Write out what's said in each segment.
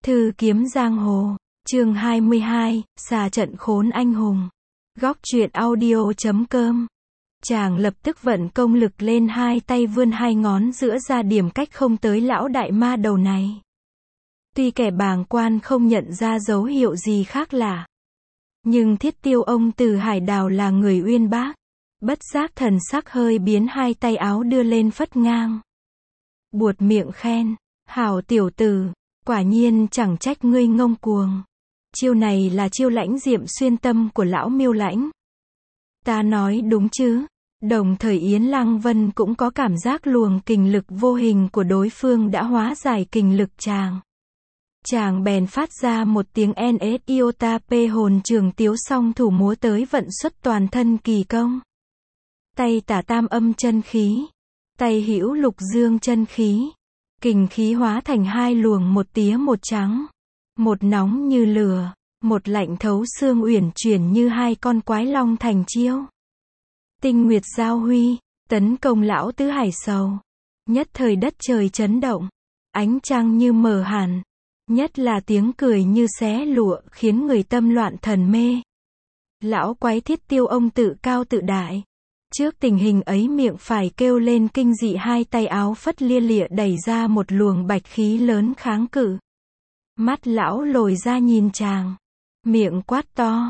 Thư kiếm giang hồ, chương 22, xà trận khốn anh hùng. Góc truyện audio.com. Chàng lập tức vận công lực lên, hai tay vươn hai ngón giữa ra điểm cách không tới lão đại ma đầu này. Tuy kẻ bàng quan không nhận ra dấu hiệu gì khác lạ, nhưng Thiết Tiêu ông từ Hải Đảo là người uyên bác. Bất giác thần sắc hơi biến, hai tay áo đưa lên phất ngang. Buột miệng khen, hảo tiểu tử, quả nhiên chẳng trách ngươi ngông cuồng. Chiêu này là chiêu lãnh diệm xuyên tâm của lão Miêu Lãnh. Ta nói đúng chứ? Đồng thời Yến Lăng Vân cũng có cảm giác luồng kình lực vô hình của đối phương đã hóa giải kình lực chàng. Chàng bèn phát ra một tiếng NS Iota P hồn trường tiếu, song thủ múa tới vận xuất toàn thân kỳ công. Tay tả tam âm chân khí, tay hữu lục dương chân khí. Kình khí hóa thành hai luồng, một tía một trắng. Một nóng như lửa, một lạnh thấu xương, uyển chuyển như hai con quái long thành chiêu. Tinh nguyệt giao huy, tấn công lão tứ hải sầu. Nhất thời đất trời chấn động, ánh trăng như mờ hẳn. Nhất là tiếng cười như xé lụa, khiến người tâm loạn thần mê. Lão quái Thiết Tiêu ông tự cao tự đại. Trước tình hình ấy miệng phải kêu lên kinh dị, hai tay áo phất lia lịa đẩy ra một luồng bạch khí lớn kháng cự. Mắt lão lồi ra nhìn chàng, miệng quát to,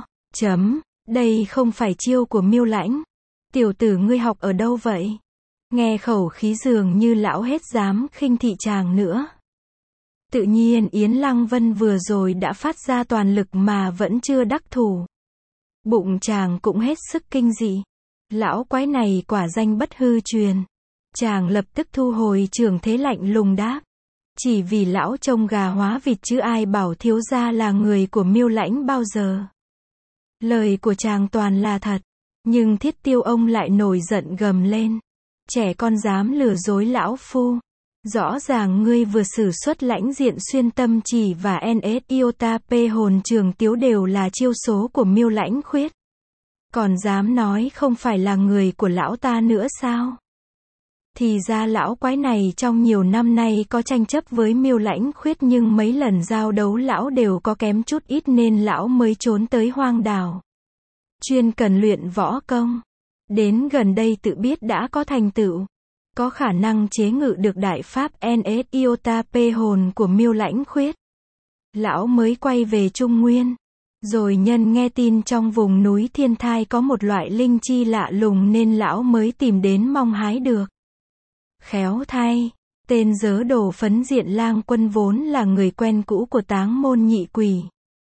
đây không phải chiêu của Miêu Lãnh. Tiểu tử ngươi học ở đâu vậy? Nghe khẩu khí dường như lão hết dám khinh thị chàng nữa. Tự nhiên Yến Lăng Vân vừa rồi đã phát ra toàn lực mà vẫn chưa đắc thủ. Bụng chàng cũng hết sức kinh dị. Lão quái này quả danh bất hư truyền. Chàng lập tức thu hồi trường thế, lạnh lùng đáp. Chỉ vì lão trông gà hóa vịt chứ ai bảo thiếu gia là người của Miêu Lãnh bao giờ. Lời của chàng toàn là thật. Nhưng Thiết Tiêu ông lại nổi giận gầm lên. Trẻ con dám lừa dối lão phu. Rõ ràng ngươi vừa sử xuất lãnh diện xuyên tâm chỉ và NS Iota P hồn trường tiếu đều là chiêu số của Miêu Lãnh khuyết. Còn dám nói không phải là người của lão ta nữa sao? Thì ra lão quái này trong nhiều năm nay có tranh chấp với Miêu Lãnh khuyết, nhưng mấy lần giao đấu lão đều có kém chút ít nên lão mới trốn tới hoang đảo. Chuyên cần luyện võ công. Đến gần đây tự biết đã có thành tựu. Có khả năng chế ngự được đại pháp NS Iota P hồn của Miêu Lãnh khuyết. Lão mới quay về Trung Nguyên. Rồi nhân nghe tin trong vùng núi Thiên Thai có một loại linh chi lạ lùng nên lão mới tìm đến mong hái được. Khéo thay, tên Dớ Đồ Phấn Diện Lang Quân vốn là người quen cũ của Táng Môn Nhị Quỷ.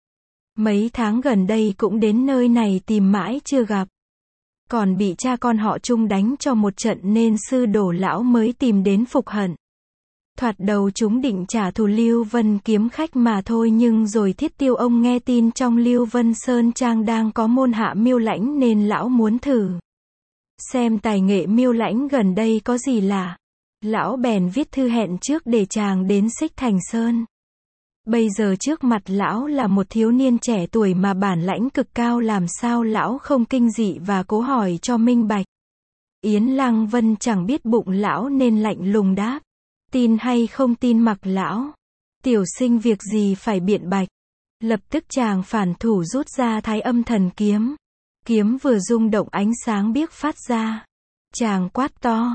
Mấy tháng gần đây cũng đến nơi này tìm mãi chưa gặp. Còn bị cha con họ Trung đánh cho một trận nên sư đồ lão mới tìm đến phục hận. Thoạt đầu chúng định trả thù Lưu Vân kiếm khách mà thôi, nhưng rồi Thiết Tiêu ông nghe tin trong Lưu Vân Sơn Trang đang có môn hạ Miêu Lãnh nên lão muốn thử xem tài nghệ Miêu Lãnh gần đây có gì lạ. Lão bèn viết thư hẹn trước để chàng đến Xích Thành Sơn. Bây giờ trước mặt lão là một thiếu niên trẻ tuổi mà bản lãnh cực cao, làm sao lão không kinh dị và cố hỏi cho minh bạch. Yến Lăng Vân chẳng biết bụng lão nên lạnh lùng đáp. Tin hay không tin mặc lão. Tiểu sinh việc gì phải biện bạch. Lập tức chàng phản thủ rút ra Thái Âm Thần Kiếm. Kiếm vừa rung động ánh sáng biếc phát ra. Chàng quát to,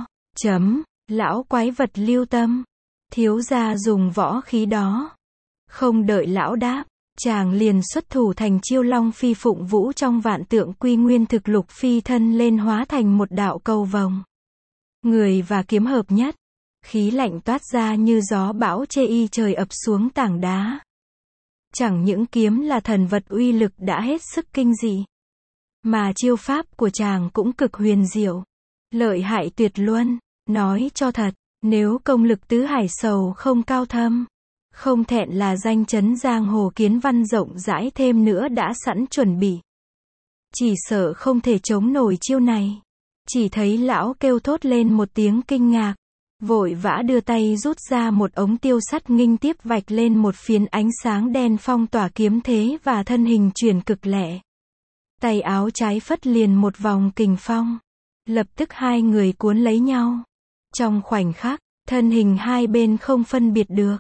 lão quái vật lưu tâm. Thiếu gia dùng võ khí đó. Không đợi lão đáp, chàng liền xuất thủ thành chiêu Long Phi Phụng Vũ, trong vạn tượng quy nguyên thực lục phi thân lên, hóa thành một đạo cầu vồng. Người và kiếm hợp nhất. Khí lạnh toát ra như gió bão chê y trời ập xuống tảng đá. Chẳng những kiếm là thần vật uy lực đã hết sức kinh dị, mà chiêu pháp của chàng cũng cực huyền diệu, lợi hại tuyệt luân. Nói cho thật, nếu công lực tứ hải sầu không cao thâm, không thẹn là danh chấn giang hồ kiến văn rộng rãi, thêm nữa đã sẵn chuẩn bị, chỉ sợ không thể chống nổi chiêu này. Chỉ thấy lão kêu thốt lên một tiếng kinh ngạc, vội vã đưa tay rút ra một ống tiêu sắt, nghinh tiếp vạch lên một phiến ánh sáng đen phong tỏa kiếm thế và thân hình chuyển cực lẹ. Tay áo trái phất liền một vòng kình phong. Lập tức hai người cuốn lấy nhau. Trong khoảnh khắc, thân hình hai bên không phân biệt được.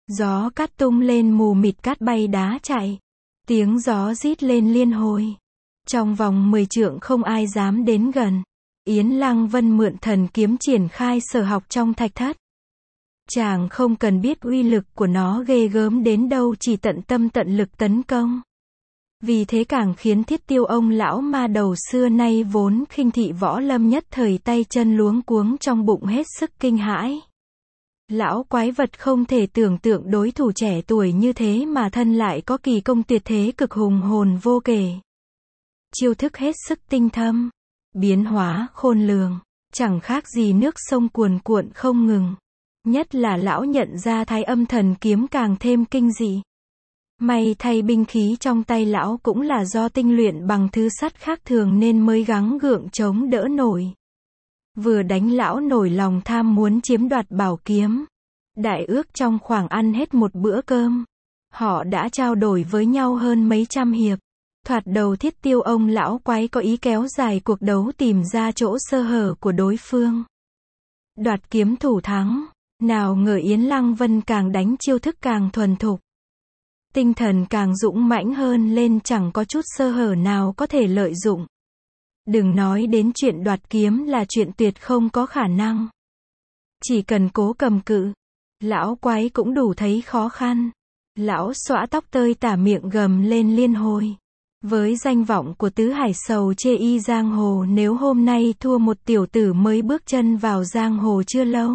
Gió cát tung lên mù mịt, cát bay đá chạy. Tiếng gió rít lên liên hồi. Trong vòng 10 trượng không ai dám đến gần. Yến Lăng Vân mượn thần kiếm triển khai sở học trong thạch thất. Chàng không cần biết uy lực của nó ghê gớm đến đâu, chỉ tận tâm tận lực tấn công. Vì thế càng khiến Thiết Tiêu ông lão ma đầu xưa nay vốn khinh thị võ lâm nhất thời tay chân luống cuống trong bụng hết sức kinh hãi. Lão quái vật không thể tưởng tượng đối thủ trẻ tuổi như thế mà thân lại có kỳ công tuyệt thế cực hùng hồn vô kể. Chiêu thức hết sức tinh thâm, biến hóa khôn lường, chẳng khác gì nước sông cuồn cuộn không ngừng. Nhất là lão nhận ra Thái Âm thần kiếm càng thêm kinh dị. May thay binh khí trong tay lão cũng là do tinh luyện bằng thứ sắt khác thường nên mới gắng gượng chống đỡ nổi. Vừa đánh lão nổi lòng tham muốn chiếm đoạt bảo kiếm. Đại ước trong khoảng ăn hết một bữa cơm, họ đã trao đổi với nhau hơn mấy trăm hiệp. Thoạt đầu Thiết Tiêu ông lão quái có ý kéo dài cuộc đấu tìm ra chỗ sơ hở của đối phương, đoạt kiếm thủ thắng. Nào ngờ Yến Lăng Vân càng đánh chiêu thức càng thuần thục, tinh thần càng dũng mãnh hơn lên, chẳng có chút sơ hở nào có thể lợi dụng. Đừng nói đến chuyện đoạt kiếm là chuyện tuyệt không có khả năng. Chỉ cần cố cầm cự, lão quái cũng đủ thấy khó khăn. Lão xõa tóc tơi tả, miệng gầm lên liên hồi. Với danh vọng của tứ hải sầu chê y giang hồ, nếu hôm nay thua một tiểu tử mới bước chân vào giang hồ chưa lâu,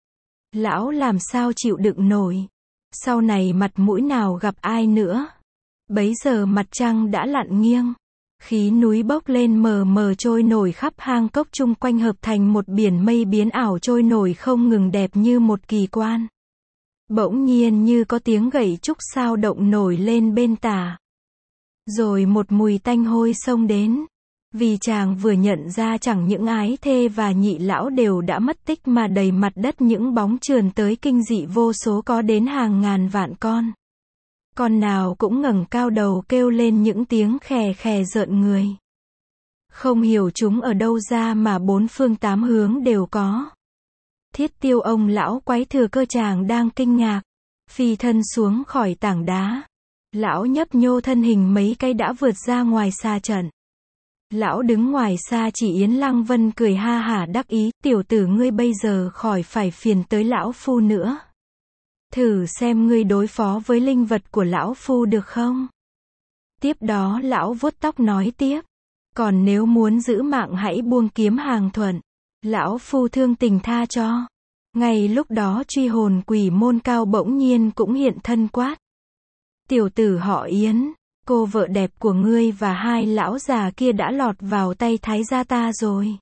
lão làm sao chịu đựng nổi. Sau này mặt mũi nào gặp ai nữa. Bấy giờ mặt trăng đã lặn nghiêng, khí núi bốc lên mờ mờ trôi nổi khắp hang cốc chung quanh, hợp thành một biển mây biến ảo trôi nổi không ngừng, đẹp như một kỳ quan. Bỗng nhiên như có tiếng gậy trúc sao động nổi lên bên tả. Rồi một mùi tanh hôi xông đến. Vì chàng vừa nhận ra chẳng những ái thê và nhị lão đều đã mất tích mà đầy mặt đất những bóng trườn tới kinh dị vô số, có đến hàng ngàn vạn con. Con nào cũng ngẩng cao đầu kêu lên những tiếng khè khè rợn người. Không hiểu chúng ở đâu ra mà bốn phương tám hướng đều có. Thiết Tiêu ông lão quái thừa cơ chàng đang kinh ngạc, phi thân xuống khỏi tảng đá. Lão nhấp nhô thân hình mấy cái đã vượt ra ngoài xa trận. Lão đứng ngoài xa chỉ Yến Lăng Vân cười ha hả đắc ý, tiểu tử ngươi bây giờ khỏi phải phiền tới lão phu nữa. Thử xem ngươi đối phó với linh vật của lão phu được không? Tiếp đó lão vuốt tóc nói tiếp, còn nếu muốn giữ mạng hãy buông kiếm hàng thuận. Lão phu thương tình tha cho. Ngay lúc đó truy hồn quỷ môn Cao bỗng nhiên cũng hiện thân quát. Tiểu tử họ Yến, cô vợ đẹp của ngươi và hai lão già kia đã lọt vào tay Thái gia ta rồi.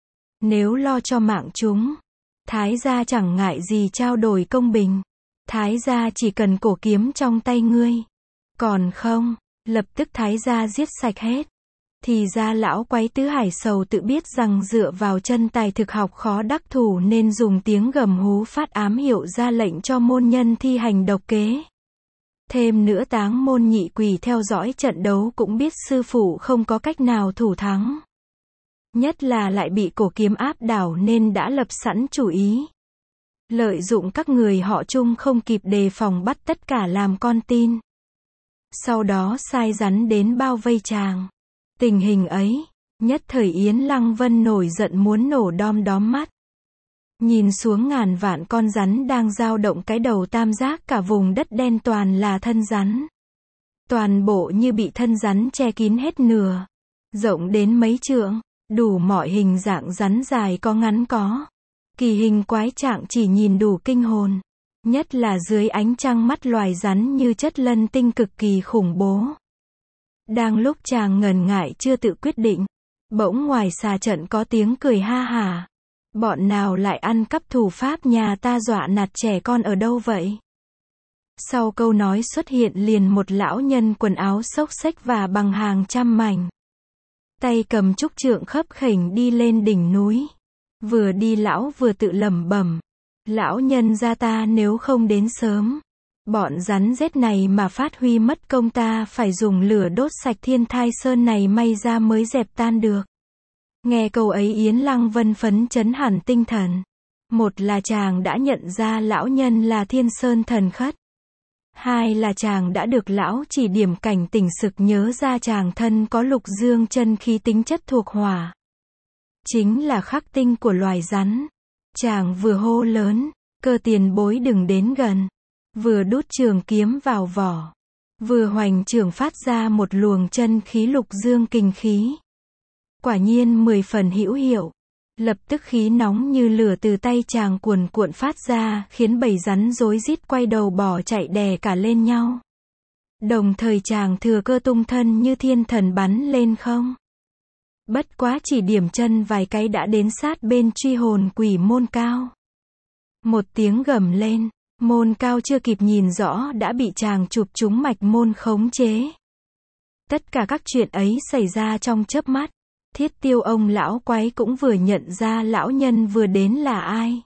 Nếu lo cho mạng chúng, Thái gia chẳng ngại gì trao đổi công bình. Thái gia chỉ cần cổ kiếm trong tay ngươi. Còn không, lập tức Thái gia giết sạch hết. Thì ra lão quái tứ hải sầu tự biết rằng dựa vào chân tài thực học khó đắc thủ nên dùng tiếng gầm hú phát ám hiệu ra lệnh cho môn nhân thi hành độc kế. Thêm nữa Táng môn nhị quỷ theo dõi trận đấu cũng biết sư phụ không có cách nào thủ thắng. Nhất là lại bị cổ kiếm áp đảo nên đã lập sẵn chủ ý. Lợi dụng các người họ Chung không kịp đề phòng bắt tất cả làm con tin. Sau đó sai rắn đến bao vây chàng. Tình hình ấy, nhất thời Yến Lăng Vân nổi giận muốn nổ đom đóm mắt. Nhìn xuống ngàn vạn con rắn đang dao động cái đầu tam giác, cả vùng đất đen toàn là thân rắn. Toàn bộ như bị thân rắn che kín hết nửa. Rộng đến mấy trượng, đủ mọi hình dạng rắn, dài có ngắn có. Kỳ hình quái trạng chỉ nhìn đủ kinh hồn. Nhất là dưới ánh trăng mắt loài rắn như chất lân tinh cực kỳ khủng bố. Đang lúc chàng ngần ngại chưa tự quyết định, bỗng ngoài xà trận có tiếng cười ha hả. Bọn nào lại ăn cắp thủ pháp nhà ta dọa nạt trẻ con ở đâu vậy? Sau câu nói xuất hiện liền một lão nhân quần áo xốc xếch và bằng hàng trăm mảnh. Tay cầm trúc trượng khấp khểnh đi lên đỉnh núi. Vừa đi lão vừa tự lẩm bẩm. Lão nhân gia ta nếu không đến sớm, bọn rắn rết này mà phát huy mất công ta phải dùng lửa đốt sạch Thiên Thai Sơn này may ra mới dẹp tan được. Nghe câu ấy Yến Lăng Vân phấn chấn hẳn tinh thần. Một là chàng đã nhận ra lão nhân là Thiên Sơn thần khất. Hai là chàng đã được lão chỉ điểm cảnh tỉnh sực nhớ ra chàng thân có lục dương chân khí tính chất thuộc hỏa. Chính là khắc tinh của loài rắn. Chàng vừa hô lớn, cơ tiền bối đừng đến gần. Vừa đút trường kiếm vào vỏ. Vừa hoành trường phát ra một luồng chân khí lục dương kinh khí. Quả nhiên 10 phần hữu hiệu. Lập tức khí nóng như lửa từ tay chàng cuồn cuộn phát ra, khiến bầy rắn rối rít quay đầu bỏ chạy đè cả lên nhau. Đồng thời chàng thừa cơ tung thân như thiên thần bắn lên không. Bất quá chỉ điểm chân vài cái đã đến sát bên truy hồn quỷ Môn Cao. Một tiếng gầm lên, Môn Cao chưa kịp nhìn rõ đã bị chàng chụp trúng mạch môn khống chế. Tất cả các chuyện ấy xảy ra trong chớp mắt. Thiết Tiêu ông lão quái cũng vừa nhận ra lão nhân vừa đến là ai.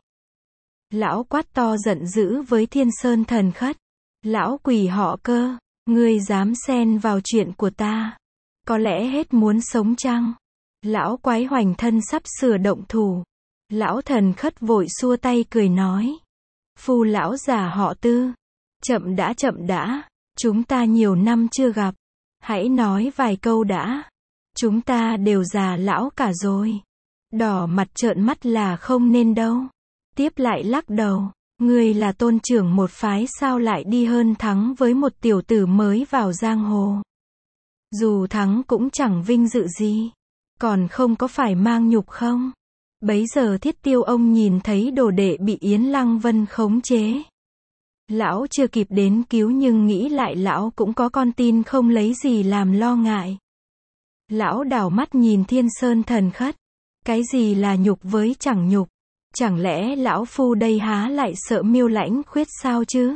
Lão quát to giận dữ với Thiên Sơn Thần Khất. Lão quỷ họ Cơ, ngươi dám xen vào chuyện của ta. Có lẽ hết muốn sống chăng? Lão quái hoành thân sắp sửa động thủ. Lão Thần Khất vội xua tay cười nói. Phu lão già họ Tư. Chậm đã. Chúng ta nhiều năm chưa gặp. Hãy nói vài câu đã. Chúng ta đều già lão cả rồi. Đỏ mặt trợn mắt là không nên đâu. Tiếp lại lắc đầu. Ngươi là tôn trưởng một phái sao lại đi hơn thắng với một tiểu tử mới vào giang hồ. Dù thắng cũng chẳng vinh dự gì. Còn không có phải mang nhục không? Bấy giờ Thiết Tiêu ông nhìn thấy đồ đệ bị Yến Lăng Vân khống chế. Lão chưa kịp đến cứu nhưng nghĩ lại lão cũng có con tin không lấy gì làm lo ngại. Lão đảo mắt nhìn Thiên Sơn Thần Khất. Cái gì là nhục với chẳng nhục? Chẳng lẽ lão phu đây há lại sợ Miêu Lãnh Khuyết sao chứ?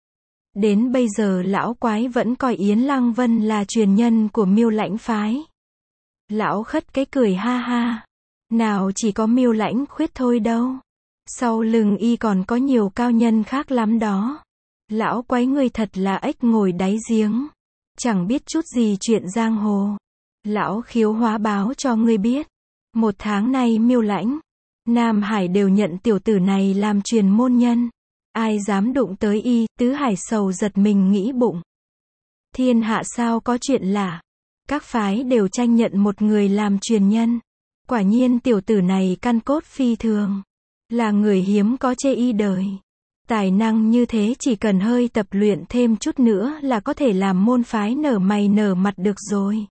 Đến bây giờ lão quái vẫn coi Yến Lăng Vân là truyền nhân của Miêu Lãnh phái. Lão Khất cái cười ha ha. Nào chỉ có Miêu Lãnh Khuyết thôi đâu. Sau lưng y còn có nhiều cao nhân khác lắm đó. Lão quái người thật là ếch ngồi đáy giếng. Chẳng biết chút gì chuyện giang hồ. Lão Khiếu Hóa báo cho ngươi biết. 1 tháng nay Miêu Lãnh, Nam Hải đều nhận tiểu tử này làm truyền môn nhân. Ai dám đụng tới y, Tứ Hải sầu giật mình nghĩ bụng. Thiên hạ sao có chuyện lạ. Các phái đều tranh nhận một người làm truyền nhân. Quả nhiên tiểu tử này căn cốt phi thường. Là người hiếm có chê y đời. Tài năng như thế chỉ cần hơi tập luyện thêm chút nữa là có thể làm môn phái nở mày nở mặt được rồi.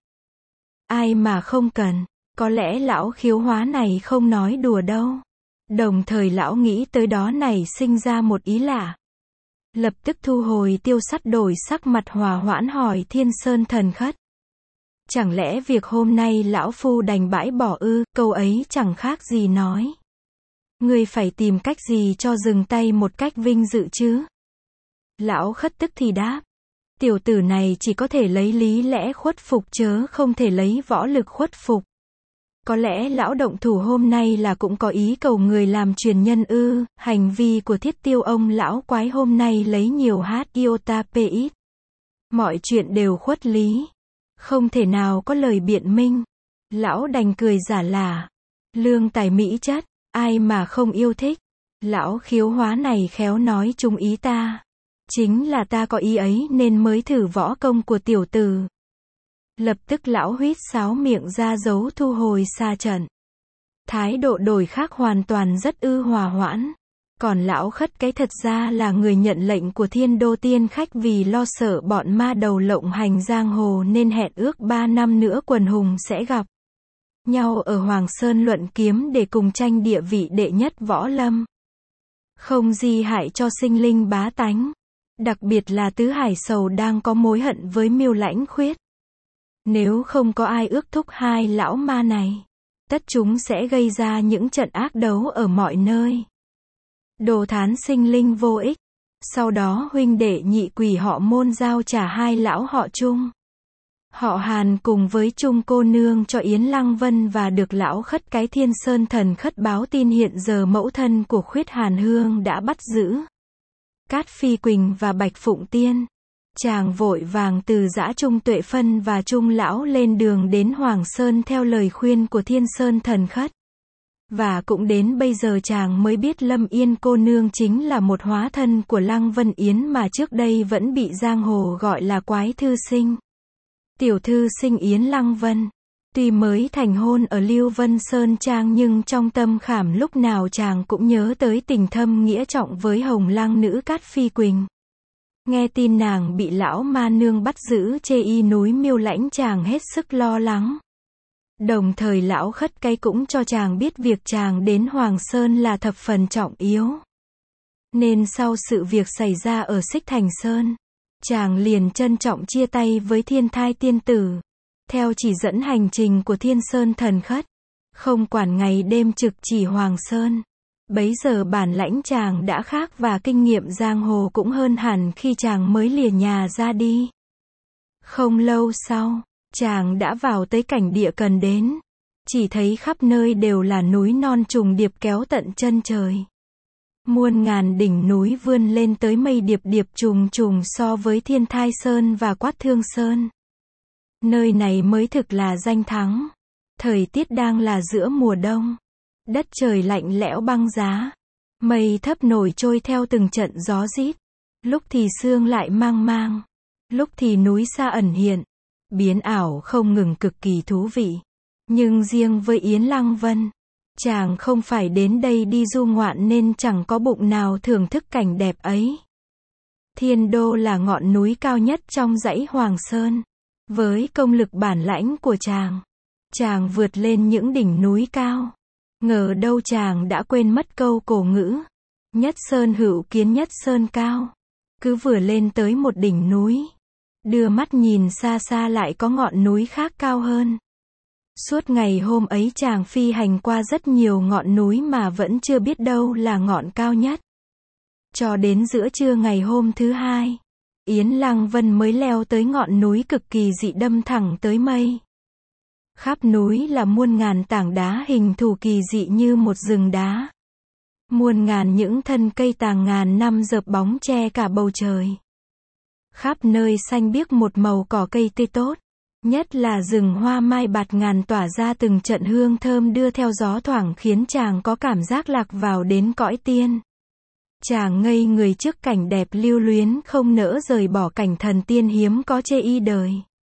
Ai mà không cần. Có lẽ lão Khiếu Hóa này không nói đùa đâu. Đồng thời lão nghĩ tới đó nảy sinh ra một ý lạ. Lập tức thu hồi tiêu sắt đổi sắc mặt hòa hoãn hỏi Thiên Sơn Thần Khất. Chẳng lẽ việc hôm nay lão phu đành bãi bỏ ư? Câu ấy chẳng khác gì nói. Ngươi phải tìm cách gì cho dừng tay một cách vinh dự chứ? Lão Khất tức thì đáp. Tiểu tử này chỉ có thể lấy lý lẽ khuất phục chớ không thể lấy võ lực khuất phục. Có lẽ lão động thủ hôm nay là cũng có ý cầu người làm truyền nhân ư? Hành vi của Thiết Tiêu ông lão quái hôm nay lấy nhiều hát iota p ít. Mọi chuyện đều khuất lý. Không thể nào có lời biện minh. Lão đành cười giả lả. Lương tài mỹ chất, ai mà không yêu thích. Lão Khiếu Hóa này khéo nói trúng ý ta. Chính là ta có ý ấy nên mới thử võ công của tiểu tử. Lập tức lão huýt sáo miệng ra dấu thu hồi xa trận. Thái độ đổi khác hoàn toàn rất hòa hoãn. Còn lão Khất cái thật ra là người nhận lệnh của Thiên Đô Tiên Khách vì lo sợ bọn ma đầu lộng hành giang hồ nên hẹn ước 3 năm nữa quần hùng sẽ gặp nhau ở Hoàng Sơn luận kiếm để cùng tranh địa vị đệ nhất võ lâm. Không gì hại cho sinh linh bá tánh. Đặc biệt là Tứ Hải sầu đang có mối hận với Miêu Lãnh Khuyết. Nếu không có ai ước thúc hai lão ma này, tất chúng sẽ gây ra những trận ác đấu ở mọi nơi. Đồ thán sinh linh vô ích. Sau đó huynh đệ nhị quỷ họ Môn giao trả hai lão họ Trung, họ Hàn cùng với Trung cô nương cho Yến Lăng Vân và được lão Khất cái Thiên Sơn Thần Khất báo tin hiện giờ mẫu thân của Khuyết Hàn Hương đã bắt giữ Cát Phi Quỳnh và Bạch Phụng Tiên. Chàng vội vàng từ giã Trung Tuệ Phân và Trung lão lên đường đến Hoàng Sơn theo lời khuyên của Thiên Sơn Thần Khất. Và cũng đến bây giờ chàng mới biết Lâm Yên cô nương chính là một hóa thân của Lăng Vân Yến mà trước đây vẫn bị giang hồ gọi là quái thư sinh. Tiểu thư sinh Yến Lăng Vân. Tuy mới thành hôn ở Lưu Vân Sơn Trang nhưng trong tâm khảm lúc nào chàng cũng nhớ tới tình thâm nghĩa trọng với Hồng Lăng nữ Cát Phi Quỳnh. Nghe tin nàng bị lão ma nương bắt giữ chê y núi Miêu Lãnh chàng hết sức lo lắng. Đồng thời lão khất cái cũng cho chàng biết việc chàng đến Hoàng Sơn là thập phần trọng yếu. Nên sau sự việc xảy ra ở Xích Thành Sơn, chàng liền trân trọng chia tay với Thiên Thai tiên tử. Theo chỉ dẫn hành trình của Thiên Sơn thần khất, không quản ngày đêm trực chỉ Hoàng Sơn. Bấy giờ bản lãnh chàng đã khác và kinh nghiệm giang hồ cũng hơn hẳn khi chàng mới lìa nhà ra đi. Không lâu sau, chàng đã vào tới cảnh địa cần đến. Chỉ thấy khắp nơi đều là núi non trùng điệp kéo tận chân trời. Muôn ngàn đỉnh núi vươn lên tới mây điệp điệp trùng trùng so với Thiên Thai Sơn và Quát Thương Sơn. Nơi này mới thực là danh thắng. Thời tiết đang là giữa mùa đông. Đất trời lạnh lẽo băng giá. Mây thấp nổi trôi theo từng trận gió rít. Lúc thì sương lại mang mang. Lúc thì núi xa ẩn hiện. Biến ảo không ngừng cực kỳ thú vị. Nhưng riêng với Yến Lăng Vân, chàng không phải đến đây đi du ngoạn nên chẳng có bụng nào thưởng thức cảnh đẹp ấy. Thiên Đô là ngọn núi cao nhất trong dãy Hoàng Sơn. Với công lực bản lãnh của chàng vượt lên những đỉnh núi cao. Ngờ đâu chàng đã quên mất câu cổ ngữ. Nhất sơn hữu kiến nhất sơn cao. Cứ vừa lên tới một đỉnh núi, đưa mắt nhìn xa xa lại có ngọn núi khác cao hơn. Suốt ngày hôm ấy chàng phi hành qua rất nhiều ngọn núi mà vẫn chưa biết đâu là ngọn cao nhất. Cho đến giữa trưa ngày hôm thứ hai, Yến Lăng Vân mới leo tới ngọn núi cực kỳ dị đâm thẳng tới mây. Khắp núi là muôn ngàn tảng đá hình thù kỳ dị như một rừng đá. Muôn ngàn những thân cây tàng ngàn năm dợp bóng che cả bầu trời. Khắp nơi xanh biếc một màu cỏ cây tươi tốt. Nhất là rừng hoa mai bạt ngàn tỏa ra từng trận hương thơm đưa theo gió thoảng khiến chàng có cảm giác lạc vào đến cõi tiên. Chàng ngây người trước cảnh đẹp lưu luyến không nỡ rời bỏ cảnh thần tiên hiếm có chê y đời.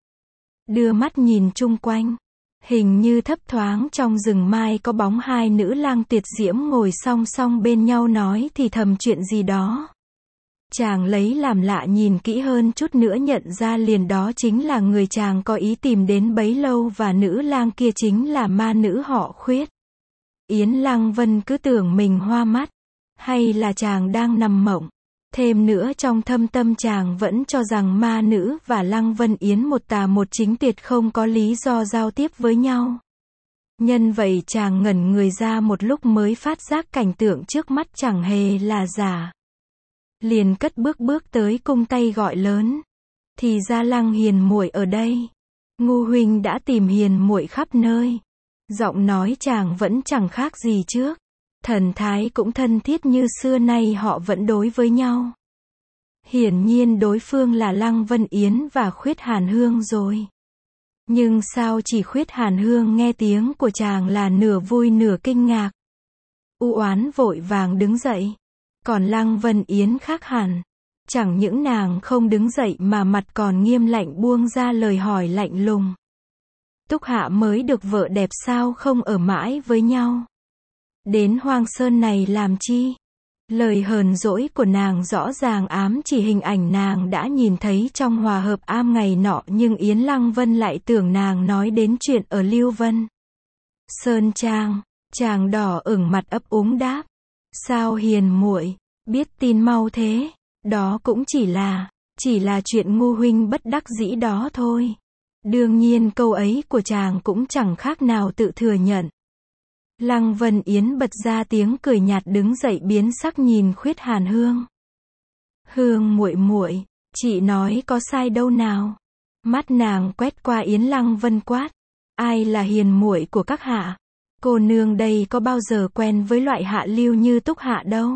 Đưa mắt nhìn chung quanh. Hình như thấp thoáng trong rừng mai có bóng hai nữ lang tuyệt diễm ngồi song song bên nhau nói thì thầm chuyện gì đó. Chàng lấy làm lạ nhìn kỹ hơn chút nữa nhận ra liền đó chính là người chàng có ý tìm đến bấy lâu và nữ lang kia chính là ma nữ họ Khuyết. Yến Lăng Vân cứ tưởng mình hoa mắt, hay là chàng đang nằm mộng. Thêm nữa trong thâm tâm chàng vẫn cho rằng ma nữ và Lăng Vân Yến một tà một chính tuyệt không có lý do giao tiếp với nhau. Nhân vậy chàng ngẩn người ra một lúc mới phát giác cảnh tượng trước mắt chẳng hề là giả. Liền cất bước tới cung tay gọi lớn. Thì ra Lăng hiền muội ở đây. Ngu huynh đã tìm hiền muội khắp nơi. Giọng nói chàng vẫn chẳng khác gì trước. Thần thái cũng thân thiết như xưa nay họ vẫn đối với nhau. Hiển nhiên đối phương là Lăng Vân Yến và Khuyết Hàn Hương rồi. Nhưng sao chỉ Khuyết Hàn Hương nghe tiếng của chàng là nửa vui nửa kinh ngạc. U oán vội vàng đứng dậy. Còn Lăng Vân Yến khác hẳn. Chẳng những nàng không đứng dậy mà mặt còn nghiêm lạnh buông ra lời hỏi lạnh lùng. Túc Hạ mới được vợ đẹp sao không ở mãi với nhau? Đến Hoang Sơn này làm chi? Lời hờn dỗi của nàng rõ ràng ám chỉ hình ảnh nàng đã nhìn thấy trong hòa hợp am ngày nọ nhưng Yến Lăng Vân lại tưởng nàng nói đến chuyện ở Lưu Vân Sơn Trang. Chàng đỏ ửng mặt ấp úng đáp. Sao hiền muội biết tin mau thế? Đó cũng chỉ là chuyện ngu huynh bất đắc dĩ đó thôi. Đương nhiên câu ấy của chàng cũng chẳng khác nào tự thừa nhận. Lăng Vân Yến bật ra tiếng cười nhạt đứng dậy biến sắc nhìn Khuyết Hàn Hương. Hương muội muội, chị nói có sai đâu nào? Mắt nàng quét qua Yến Lăng Vân quát. Ai là hiền muội của các hạ? Cô nương đây có bao giờ quen với loại hạ lưu như Túc Hạ đâu.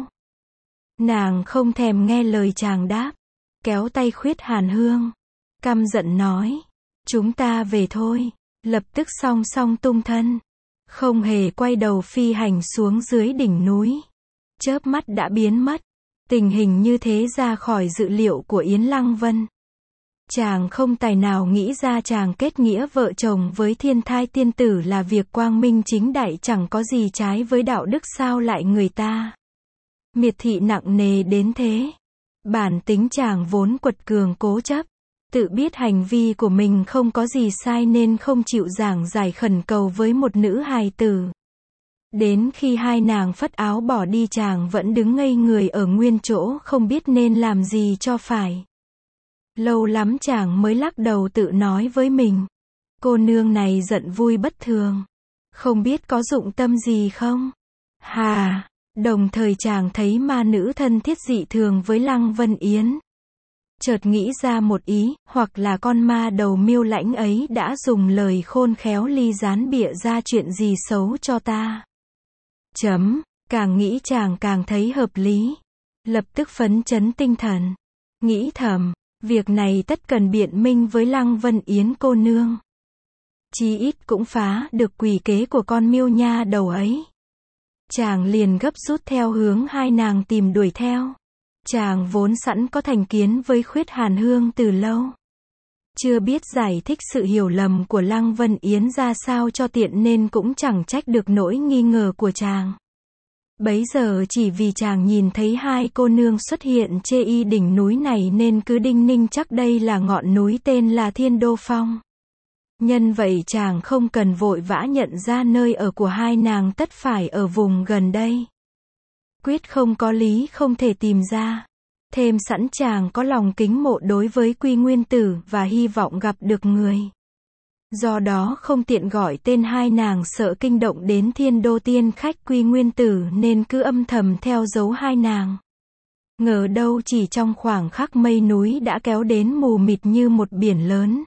Nàng không thèm nghe lời chàng đáp. Kéo tay Khuyết Hàn Hương. Căm giận nói. Chúng ta về thôi. Lập tức song song tung thân. không hề quay đầu phi hành xuống dưới đỉnh núi. Chớp mắt đã biến mất. Tình hình như thế ra khỏi dự liệu của Yến Lăng Vân. Chàng không tài nào nghĩ ra chàng kết nghĩa vợ chồng với thiên thai tiên tử là việc quang minh chính đại, chẳng có gì trái với đạo đức, sao lại người ta miệt thị nặng nề đến thế. Bản tính chàng vốn quật cường cố chấp, tự biết hành vi của mình không có gì sai nên không chịu giảng giải khẩn cầu với một nữ hài tử. Đến khi hai nàng phất áo bỏ đi, chàng vẫn đứng ngây người ở nguyên chỗ, không biết nên làm gì cho phải. Lâu lắm chàng mới lắc đầu tự nói với mình, cô nương này giận vui bất thường, không biết có dụng tâm gì không? Hà, đồng thời chàng thấy ma nữ thân thiết dị thường với Lăng Vân Yến. Chợt nghĩ ra một ý, hoặc là con ma đầu miêu lãnh ấy đã dùng lời khôn khéo ly gián bịa ra chuyện gì xấu cho ta. Càng nghĩ chàng càng thấy hợp lý. Lập tức phấn chấn tinh thần. Nghĩ thầm, việc này tất cần biện minh với Lăng Vân Yến cô nương. Chí ít cũng phá được quỷ kế của con miêu nha đầu ấy. Chàng liền gấp rút theo hướng hai nàng tìm đuổi theo. Chàng vốn sẵn có thành kiến với Khuyết Hàn Hương từ lâu. Chưa biết giải thích sự hiểu lầm của Lăng Vân Yến ra sao cho tiện nên cũng chẳng trách được nỗi nghi ngờ của chàng. Bấy giờ chỉ vì chàng nhìn thấy hai cô nương xuất hiện chê y đỉnh núi này nên cứ đinh ninh chắc đây là ngọn núi tên là Thiên Đô Phong. Nhân vậy chàng không cần vội vã nhận ra nơi ở của hai nàng tất phải ở vùng gần đây. Quyết không có lý không thể tìm ra. Thêm sẵn chàng có lòng kính mộ đối với Quy Nguyên Tử và hy vọng gặp được người. Do đó không tiện gọi tên hai nàng, sợ kinh động đến Thiên Đô tiên khách Quy Nguyên Tử nên cứ âm thầm theo dấu hai nàng. Ngờ đâu chỉ trong khoảng khắc mây núi đã kéo đến mù mịt như một biển lớn.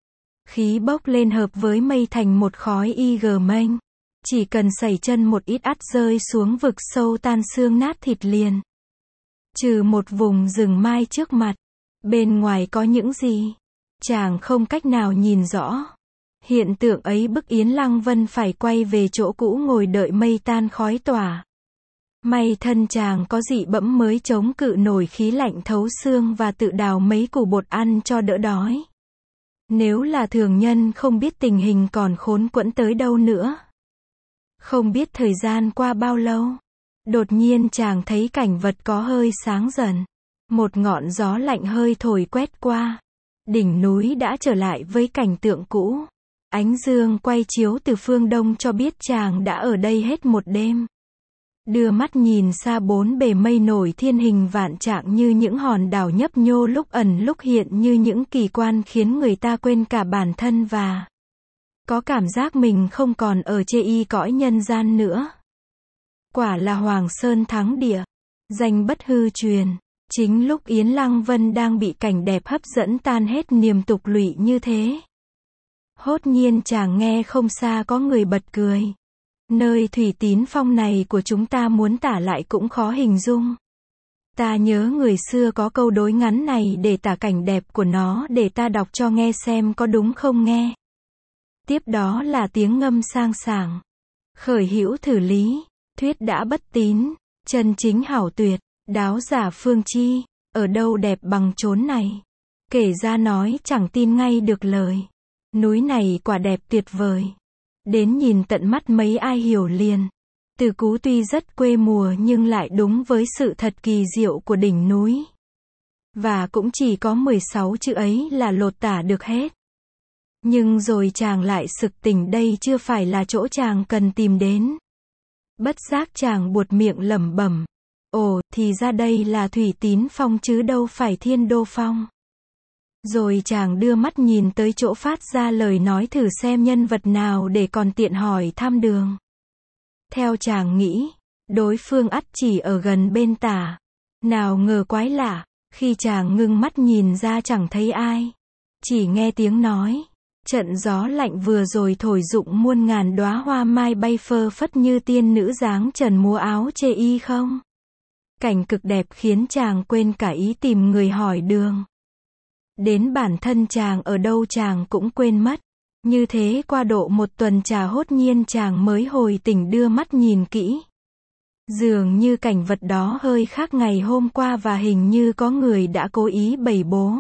Khí bốc lên hợp với mây thành một khói y mênh. Chỉ cần sẩy chân một ít ắt rơi xuống vực sâu tan xương nát thịt liền. Trừ một vùng rừng mai trước mặt, bên ngoài có những gì? Chàng không cách nào nhìn rõ. Hiện tượng ấy bức Yến Lăng Vân phải quay về chỗ cũ ngồi đợi mây tan khói tỏa. May thân chàng có dị bẫm mới chống cự nổi khí lạnh thấu xương và tự đào mấy củ bột ăn cho đỡ đói. Nếu là thường nhân không biết tình hình còn khốn quẫn tới đâu nữa. Không biết thời gian qua bao lâu. Đột nhiên chàng thấy cảnh vật có hơi sáng dần. Một ngọn gió lạnh hơi thổi quét qua. Đỉnh núi đã trở lại với cảnh tượng cũ. Ánh dương quay chiếu từ phương đông cho biết chàng đã ở đây hết một đêm. Đưa mắt nhìn xa, bốn bề mây nổi thiên hình vạn trạng như những hòn đảo nhấp nhô lúc ẩn lúc hiện như những kỳ quan khiến người ta quên cả bản thân và có cảm giác mình không còn ở chê y cõi nhân gian nữa. Quả là Hoàng Sơn thắng địa, danh bất hư truyền. Chính lúc Yến Lăng Vân đang bị cảnh đẹp hấp dẫn tan hết niềm tục lụy như thế. Hốt nhiên chàng nghe không xa có người bật cười. Nơi Thủy Tín Phong này của chúng ta muốn tả lại cũng khó hình dung. Ta nhớ người xưa có câu đối ngắn này để tả cảnh đẹp của nó, để ta đọc cho nghe xem có đúng không nghe. Tiếp đó là tiếng ngâm sang sảng. Khởi hữu thử lý, thuyết đã bất tín, chân chính hảo tuyệt, đáo giả phương chi, ở đâu đẹp bằng chốn này. Kể ra nói chẳng tin ngay được lời. Núi này quả đẹp tuyệt vời. Đến nhìn tận mắt mấy ai hiểu liền. Từ Cú tuy rất quê mùa nhưng lại đúng với sự thật kỳ diệu của đỉnh núi. Và cũng chỉ có 16 chữ ấy là lột tả được hết. Nhưng rồi chàng lại sực tỉnh đây chưa phải là chỗ chàng cần tìm đến. Bất giác chàng buột miệng lẩm bẩm. Ồ, thì ra đây là Thủy Tín Phong chứ đâu phải Thiên Đô Phong. Rồi chàng đưa mắt nhìn tới chỗ phát ra lời nói thử xem nhân vật nào để còn tiện hỏi thăm đường. Theo chàng nghĩ, đối phương ắt chỉ ở gần bên tả. Nào ngờ quái lạ, khi chàng ngưng mắt nhìn ra chẳng thấy ai. Chỉ nghe tiếng nói. Trận gió lạnh vừa rồi thổi rụng muôn ngàn đóa hoa mai bay phơ phất như tiên nữ dáng trần múa áo chê y không. Cảnh cực đẹp khiến chàng quên cả ý tìm người hỏi đường. Đến bản thân chàng ở đâu chàng cũng quên mất. Như thế qua độ một tuần trà hốt nhiên chàng mới hồi tỉnh đưa mắt nhìn kỹ. Dường như cảnh vật đó hơi khác ngày hôm qua và hình như có người đã cố ý bày bố.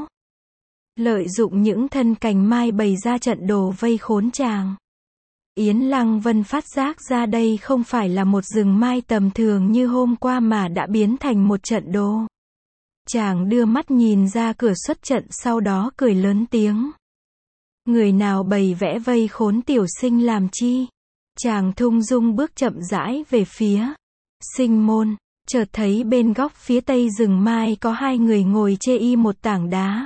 Lợi dụng những thân cành mai bày ra trận đồ vây khốn chàng. Yến Lăng Vân phát giác ra đây không phải là một rừng mai tầm thường như hôm qua mà đã biến thành một trận đồ. Chàng đưa mắt nhìn ra cửa xuất trận sau đó cười lớn tiếng. Người nào bày vẽ vây khốn tiểu sinh làm chi? Chàng thung dung bước chậm rãi về phía sinh môn, chợt thấy bên góc phía tây rừng mai có hai người ngồi chê y một tảng đá.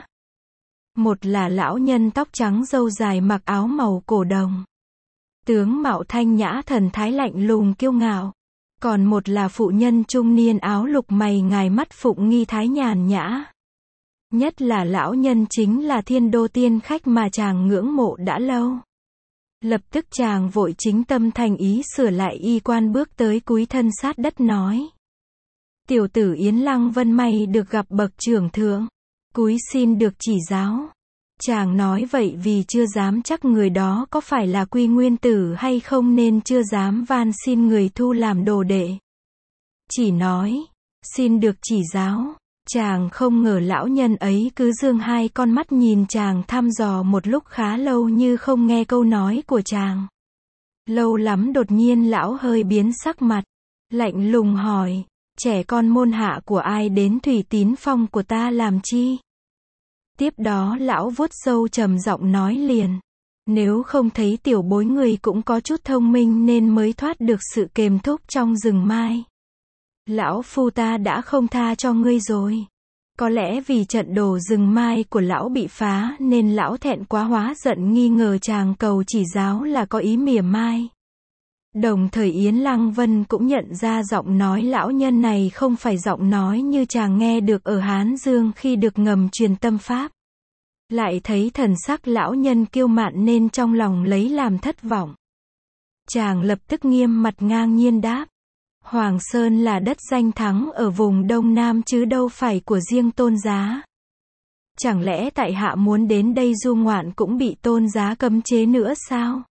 Một là lão nhân tóc trắng râu dài mặc áo màu cổ đồng. Tướng mạo thanh nhã thần thái lạnh lùng kiêu ngạo. Còn một là phụ nhân trung niên áo lục mày ngài mắt phụng nghi thái nhàn nhã. Nhất là lão nhân chính là Thiên Đô tiên khách mà chàng ngưỡng mộ đã lâu. Lập tức chàng vội chính tâm thành ý sửa lại y quan bước tới cúi thân sát đất nói. Tiểu tử Yến Lăng Vân may được gặp bậc trưởng thượng. Cúi xin được chỉ giáo. Chàng nói vậy vì chưa dám chắc người đó có phải là Quy Nguyên Tử hay không nên chưa dám van xin người thu làm đồ đệ. Chỉ nói, xin được chỉ giáo. Chàng không ngờ lão nhân ấy cứ dương hai con mắt nhìn chàng thăm dò một lúc khá lâu như không nghe câu nói của chàng. Lâu lắm đột nhiên lão hơi biến sắc mặt, lạnh lùng hỏi, trẻ con môn hạ của ai đến Thủy Tín Phong của ta làm chi? Tiếp đó lão vuốt râu trầm giọng nói liền, nếu không thấy tiểu bối người cũng có chút thông minh nên mới thoát được sự kềm thúc trong rừng mai. Lão phu ta đã không tha cho ngươi rồi. Có lẽ vì trận đồ rừng mai của lão bị phá nên lão thẹn quá hóa giận nghi ngờ chàng cầu chỉ giáo là có ý mỉa mai. Đồng thời Yến Lăng Vân cũng nhận ra giọng nói lão nhân này không phải giọng nói như chàng nghe được ở Hán Dương khi được ngầm truyền tâm pháp. Lại thấy thần sắc lão nhân kiêu mạn nên trong lòng lấy làm thất vọng. Chàng lập tức nghiêm mặt ngang nhiên đáp. Hoàng Sơn là đất danh thắng ở vùng Đông Nam chứ đâu phải của riêng Tôn Giá. Chẳng lẽ tại hạ muốn đến đây du ngoạn cũng bị Tôn Giá cấm chế nữa sao?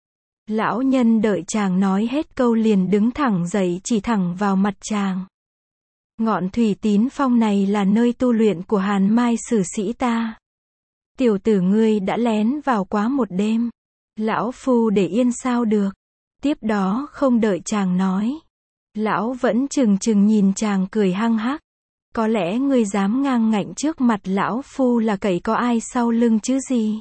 Lão nhân đợi chàng nói hết câu liền đứng thẳng dậy chỉ thẳng vào mặt chàng. Ngọn Thủy Tín Phong này là nơi tu luyện của Hàn Mai sử sĩ ta. Tiểu tử ngươi đã lén vào quá một đêm. Lão phu để yên sao được. Tiếp đó không đợi chàng nói. Lão vẫn chừng chừng nhìn chàng cười hăng hắc. Có lẽ ngươi dám ngang ngạnh trước mặt lão phu là cậy có ai sau lưng chứ gì.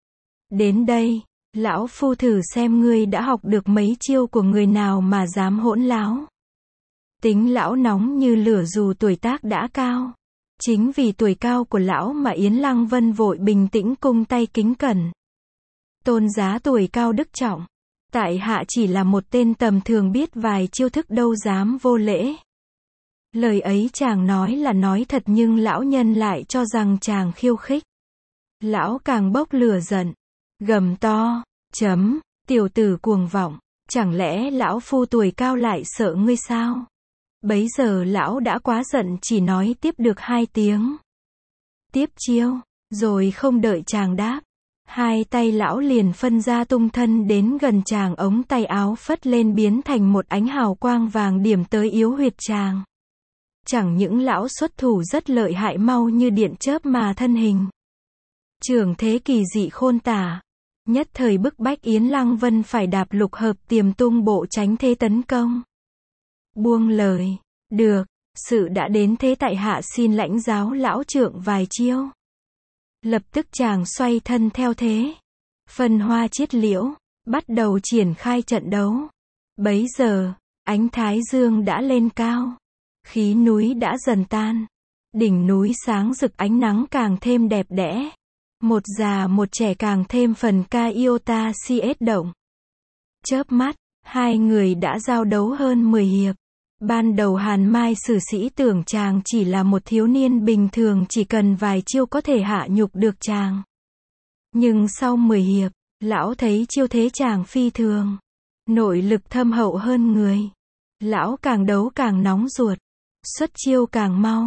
Đến đây, lão phu thử xem ngươi đã học được mấy chiêu của người nào mà dám hỗn láo. Tính lão nóng như lửa dù tuổi tác đã cao. Chính vì tuổi cao của lão mà Yến Lăng Vân vội bình tĩnh cung tay kính cẩn. Tôn Giá tuổi cao đức trọng. Tại hạ chỉ là một tên tầm thường biết vài chiêu thức đâu dám vô lễ. Lời ấy chàng nói là nói thật nhưng lão nhân lại cho rằng chàng khiêu khích. Lão càng bốc lửa giận. Gầm to, tiểu tử cuồng vọng, chẳng lẽ lão phu tuổi cao lại sợ ngươi sao? Bấy giờ lão đã quá giận chỉ nói tiếp được 2 tiếng. Tiếp chiêu, rồi không đợi chàng đáp. 2 tay lão liền phân ra tung thân đến gần chàng ống tay áo phất lên biến thành một ánh hào quang vàng điểm tới yếu huyệt chàng. Chẳng những lão xuất thủ rất lợi hại mau như điện chớp mà thân hình. Trường thế kỳ dị khôn tả. Nhất thời bức bách Yến Lăng Vân phải đạp lục hợp tiềm tung bộ tránh thế tấn công. Buông lời. Được, sự đã đến thế tại hạ xin lãnh giáo lão trượng vài chiêu. Lập tức chàng xoay thân theo thế. Phân hoa chiết liễu, bắt đầu triển khai trận đấu. Bấy giờ, ánh thái dương đã lên cao. Khí núi đã dần tan. Đỉnh núi sáng rực ánh nắng càng thêm đẹp đẽ. Một già một trẻ càng thêm phần ca iota siết động. Chớp mắt, 2 người đã giao đấu hơn 10 hiệp. Ban đầu Hàn Mai sử sĩ tưởng chàng chỉ là một thiếu niên bình thường chỉ cần vài chiêu có thể hạ nhục được chàng. Nhưng sau 10 hiệp, lão thấy chiêu thế chàng phi thường. Nội lực thâm hậu hơn người. Lão càng đấu càng nóng ruột. Xuất chiêu càng mau.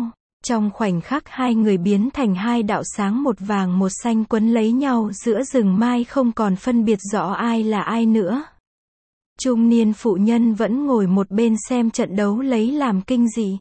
Trong khoảnh khắc hai người biến thành hai đạo sáng một vàng một xanh quấn lấy nhau giữa rừng mai không còn phân biệt rõ ai là ai nữa. Trung niên phụ nhân vẫn ngồi một bên xem trận đấu lấy làm kinh dị.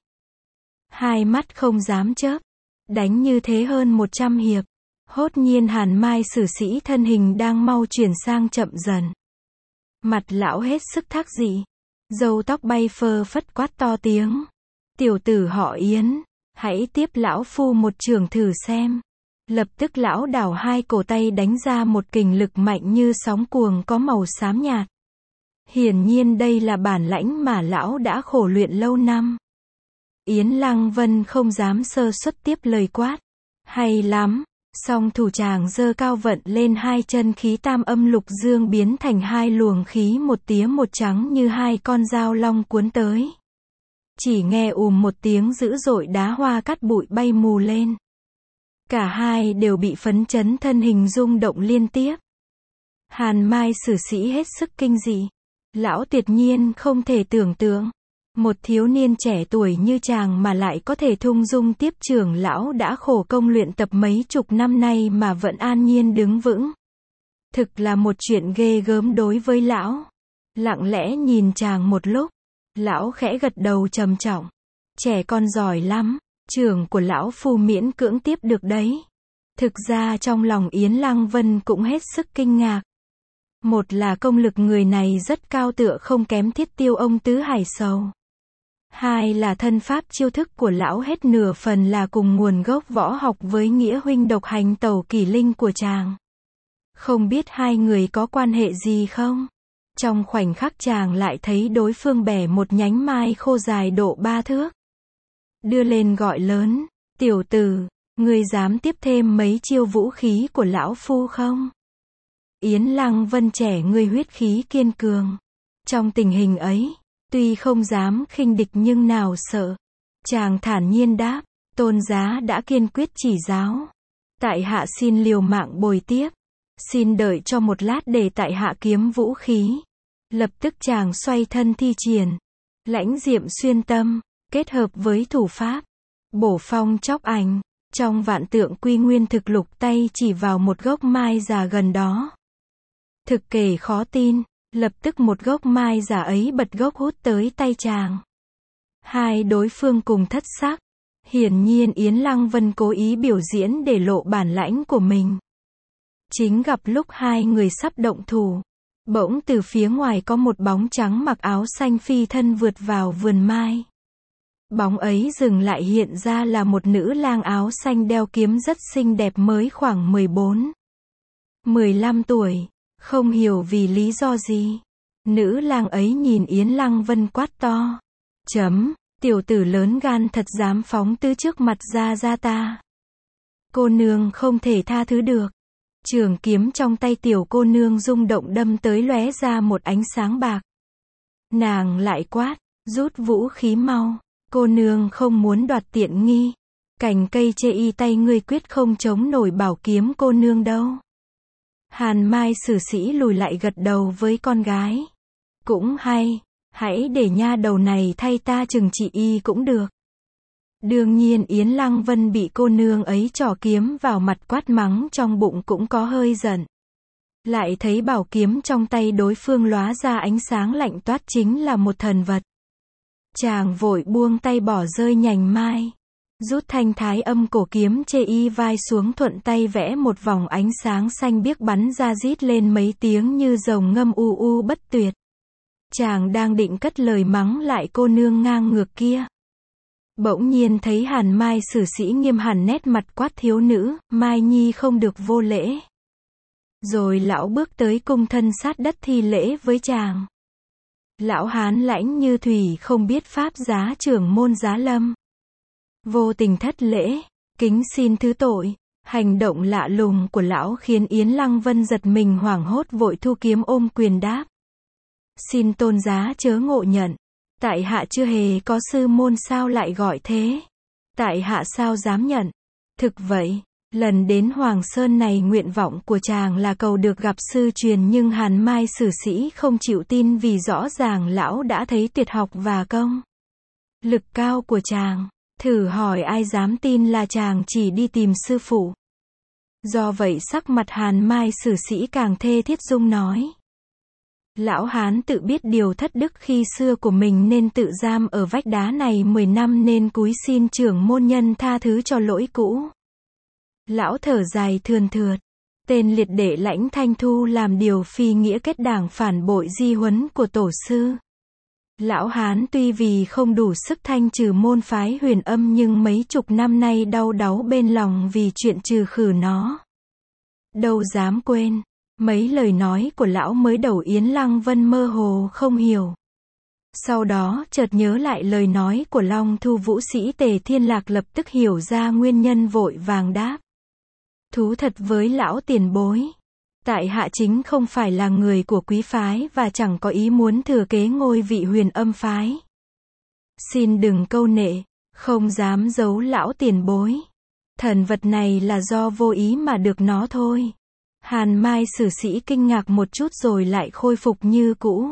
Hai mắt không dám chớp. Đánh như thế hơn 100 hiệp. Hốt nhiên Hàn Mai Sử Sĩ thân hình đang mau chuyển sang chậm dần. Mặt lão hết sức thắc dị. Râu tóc bay phơ phất quát to tiếng. Tiểu tử họ Yến, hãy tiếp lão phu một chưởng thử xem. Lập tức lão đảo hai cổ tay đánh ra một kình lực mạnh như sóng cuồng có màu xám nhạt. Hiển nhiên đây là bản lãnh mà lão đã khổ luyện lâu năm. Yến Lăng Vân không dám sơ suất tiếp lời quát. Hay lắm. Song thủ chàng giơ cao vận lên hai chân khí tam âm lục dương biến thành hai luồng khí một tía một trắng như hai con dao long cuốn tới. Chỉ nghe một tiếng dữ dội đá hoa cắt bụi bay mù lên. Cả hai đều bị phấn chấn thân hình rung động liên tiếp. Hàn Mai Sử Sĩ hết sức kinh dị. Lão tuyệt nhiên không thể tưởng tượng. Một thiếu niên trẻ tuổi như chàng mà lại có thể thung dung tiếp trưởng lão đã khổ công luyện tập mấy chục năm nay mà vẫn an nhiên đứng vững. Thực là một chuyện ghê gớm đối với lão. Lặng lẽ nhìn chàng một lúc. Lão khẽ gật đầu trầm trọng. Trẻ con giỏi lắm. Trưởng của lão phu miễn cưỡng tiếp được đấy. Thực ra trong lòng Yến Lăng Vân cũng hết sức kinh ngạc. Một là công lực người này rất cao tựa không kém Thiết Tiêu ông Tứ Hải Sầu. Hai là thân pháp chiêu thức của lão hết nửa phần là cùng nguồn gốc võ học với nghĩa huynh độc hành tẩu kỷ linh của chàng. Không biết hai người có quan hệ gì không? Trong khoảnh khắc chàng lại thấy đối phương bẻ một nhánh mai khô dài độ 3 thước. Đưa lên gọi lớn, tiểu tử, ngươi dám tiếp thêm mấy chiêu vũ khí của lão phu không? Yến Lăng Vân trẻ ngươi huyết khí kiên cường. Trong tình hình ấy, tuy không dám khinh địch nhưng nào sợ. Chàng thản nhiên đáp, tôn giá đã kiên quyết chỉ giáo. Tại hạ xin liều mạng bồi tiếp. Xin đợi cho một lát để tại hạ kiếm vũ khí. Lập tức chàng xoay thân thi triển. Lãnh diệm xuyên tâm, kết hợp với thủ pháp. Bổ phong chóc ảnh. Trong vạn tượng quy nguyên thực lục tay chỉ vào một gốc mai già gần đó. Thực kể khó tin. Lập tức một gốc mai giả ấy bật gốc hút tới tay chàng. Hai đối phương cùng thất sắc. Hiển nhiên Yến Lăng Vân cố ý biểu diễn để lộ bản lãnh của mình. Chính gặp lúc hai người sắp động thủ. Bỗng từ phía ngoài có một bóng trắng mặc áo xanh phi thân vượt vào vườn mai. Bóng ấy dừng lại hiện ra là một nữ lang áo xanh đeo kiếm rất xinh đẹp mới khoảng 14-15 tuổi. Không hiểu vì lý do gì. Nữ lang ấy nhìn Yến Lăng Vân quát to. Tiểu tử lớn gan thật dám phóng tứ trước mặt ra ta. Cô nương không thể tha thứ được. Trường kiếm trong tay tiểu cô nương rung động đâm tới lóe ra một ánh sáng bạc. Nàng lại quát, rút vũ khí mau. Cô nương không muốn đoạt tiện nghi. Cành cây chê y tay ngươi quyết không chống nổi bảo kiếm cô nương đâu. Hàn Mai Sử Sĩ lùi lại gật đầu với con gái. Cũng hay, hãy để nha đầu này thay ta trừng trị y cũng được. Đương nhiên Yến Lăng Vân bị cô nương ấy trỏ kiếm vào mặt quát mắng trong bụng cũng có hơi giận. Lại thấy bảo kiếm trong tay đối phương lóa ra ánh sáng lạnh toát chính là một thần vật. Chàng vội buông tay bỏ rơi nhành mai. Rút thanh thái âm cổ kiếm chê y vai xuống thuận tay vẽ một vòng ánh sáng xanh biếc bắn ra rít lên mấy tiếng như rồng ngâm u u bất tuyệt. Chàng đang định cất lời mắng lại cô nương ngang ngược kia. Bỗng nhiên thấy Hàn Mai Sử Sĩ nghiêm hẳn nét mặt quát thiếu nữ, Mai Nhi không được vô lễ. Rồi lão bước tới cung thân sát đất thi lễ với chàng. Lão hán lãnh như thủy không biết pháp giá trưởng môn giá lâm. Vô tình thất lễ, kính xin thứ tội. Hành động lạ lùng của lão khiến Yến Lăng Vân giật mình hoảng hốt vội thu kiếm ôm quyền đáp. Xin tôn giá chớ ngộ nhận. Tại hạ chưa hề có sư môn sao lại gọi thế. Tại hạ sao dám nhận. Thực vậy, lần đến Hoàng Sơn này nguyện vọng của chàng là cầu được gặp sư truyền nhưng Hàn Mai Sử Sĩ không chịu tin vì rõ ràng lão đã thấy tuyệt học và công lực cao của chàng. Thử hỏi ai dám tin là chàng chỉ đi tìm sư phụ. Do vậy sắc mặt Hàn Mai Sử Sĩ càng thê thiết dung nói. Lão hán tự biết điều thất đức khi xưa của mình nên tự giam ở vách đá này 10 năm nên cúi xin trưởng môn nhân tha thứ cho lỗi cũ. Lão thở dài thườn thượt. Tên liệt đệ Lãnh Thanh Thu làm điều phi nghĩa kết đảng phản bội di huấn của tổ sư. Lão hán tuy vì không đủ sức thanh trừ môn phái Huyền Âm nhưng mấy chục năm nay đau đáu bên lòng vì chuyện trừ khử nó. Đâu dám quên. Mấy lời nói của lão mới đầu Yến Lăng Vân mơ hồ không hiểu. Sau đó chợt nhớ lại lời nói của Long Thu Vũ Sĩ Tề Thiên Lạc lập tức hiểu ra nguyên nhân vội vàng đáp. Thú thật với lão tiền bối. Tại hạ chính không phải là người của quý phái và chẳng có ý muốn thừa kế ngôi vị Huyền Âm phái. Xin đừng câu nệ, không dám giấu lão tiền bối. Thần vật này là do vô ý mà được nó thôi. Hàn Mai Sử Sĩ kinh ngạc một chút rồi lại khôi phục như cũ.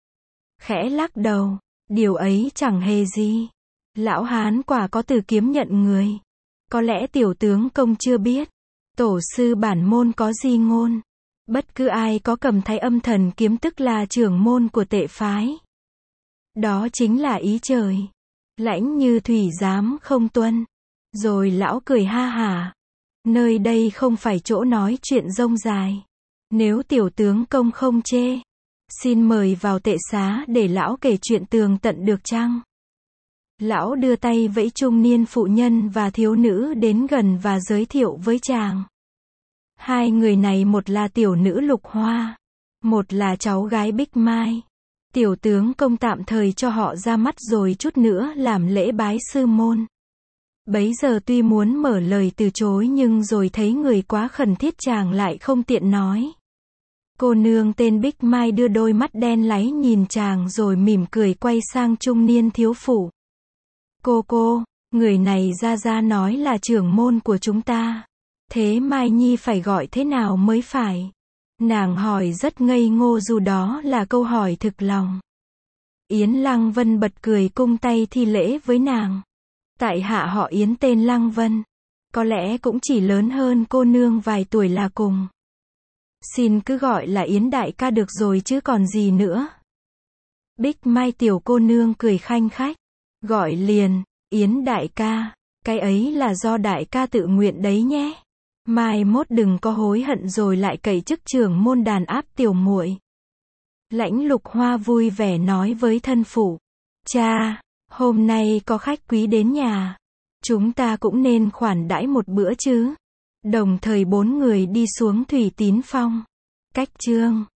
Khẽ lắc đầu, điều ấy chẳng hề gì. Lão hán quả có từ kiếm nhận người. Có lẽ tiểu tướng công chưa biết. Tổ sư bản môn có di ngôn. Bất cứ ai có cầm Thái Âm Thần kiếm tức là trưởng môn của tệ phái. Đó chính là ý trời. Lãnh Như Thủy dám không tuân. Rồi lão cười ha hả. Nơi đây không phải chỗ nói chuyện rông dài. Nếu tiểu tướng công không chê, xin mời vào tệ xá để lão kể chuyện tường tận được chăng? Lão đưa tay vẫy trung niên phụ nhân và thiếu nữ đến gần và giới thiệu với chàng. Hai người này một là tiểu nữ Lục Hoa, một là cháu gái Bích Mai. Tiểu tướng công tạm thời cho họ ra mắt rồi chút nữa làm lễ bái sư môn. Bấy giờ tuy muốn mở lời từ chối nhưng rồi thấy người quá khẩn thiết chàng lại không tiện nói. Cô nương tên Bích Mai đưa đôi mắt đen láy nhìn chàng rồi mỉm cười quay sang trung niên thiếu phụ. Cô, người này ra nói là trưởng môn của chúng ta. Thế Mai Nhi phải gọi thế nào mới phải? Nàng hỏi rất ngây ngô dù đó là câu hỏi thực lòng. Yến Lăng Vân bật cười cung tay thi lễ với nàng. Tại hạ họ Yến tên Lăng Vân. Có lẽ cũng chỉ lớn hơn cô nương vài tuổi là cùng. Xin cứ gọi là Yến đại ca được rồi chứ còn gì nữa. Bích Mai tiểu cô nương cười khanh khách. Gọi liền, Yến đại ca. Cái ấy là do đại ca tự nguyện đấy nhé. Mai mốt đừng có hối hận rồi lại cậy chức trưởng môn đàn áp tiểu muội. Lãnh Lục Hoa vui vẻ nói với thân phụ. Cha, hôm nay có khách quý đến nhà. Chúng ta cũng nên khoản đãi một bữa chứ. Đồng thời bốn người đi xuống Thủy Tín Phong. Cách chương